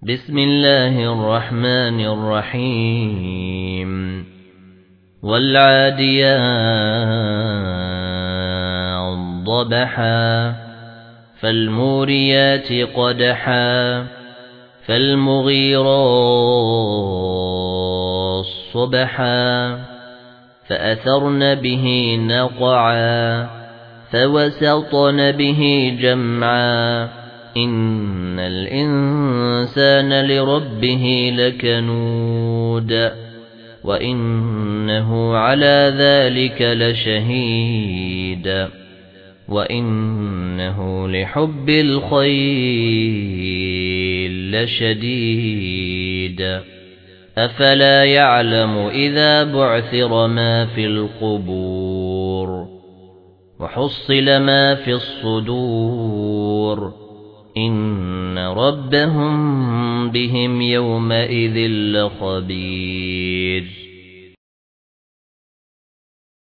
بسم الله الرحمن الرحيم والعاديات ضبحا فالموريات قدحا فالمغيرات صبحا فأثرن به نقعا فوسطن به جمعا إن الإنسان لربه لكنود وإنه على ذلك لشهيد وإنه لحب الخير لشديد أفلا يعلم إذا بعثر ما في القبور وحصل ما في الصدور إن ربهم بهم يومئذ لخبير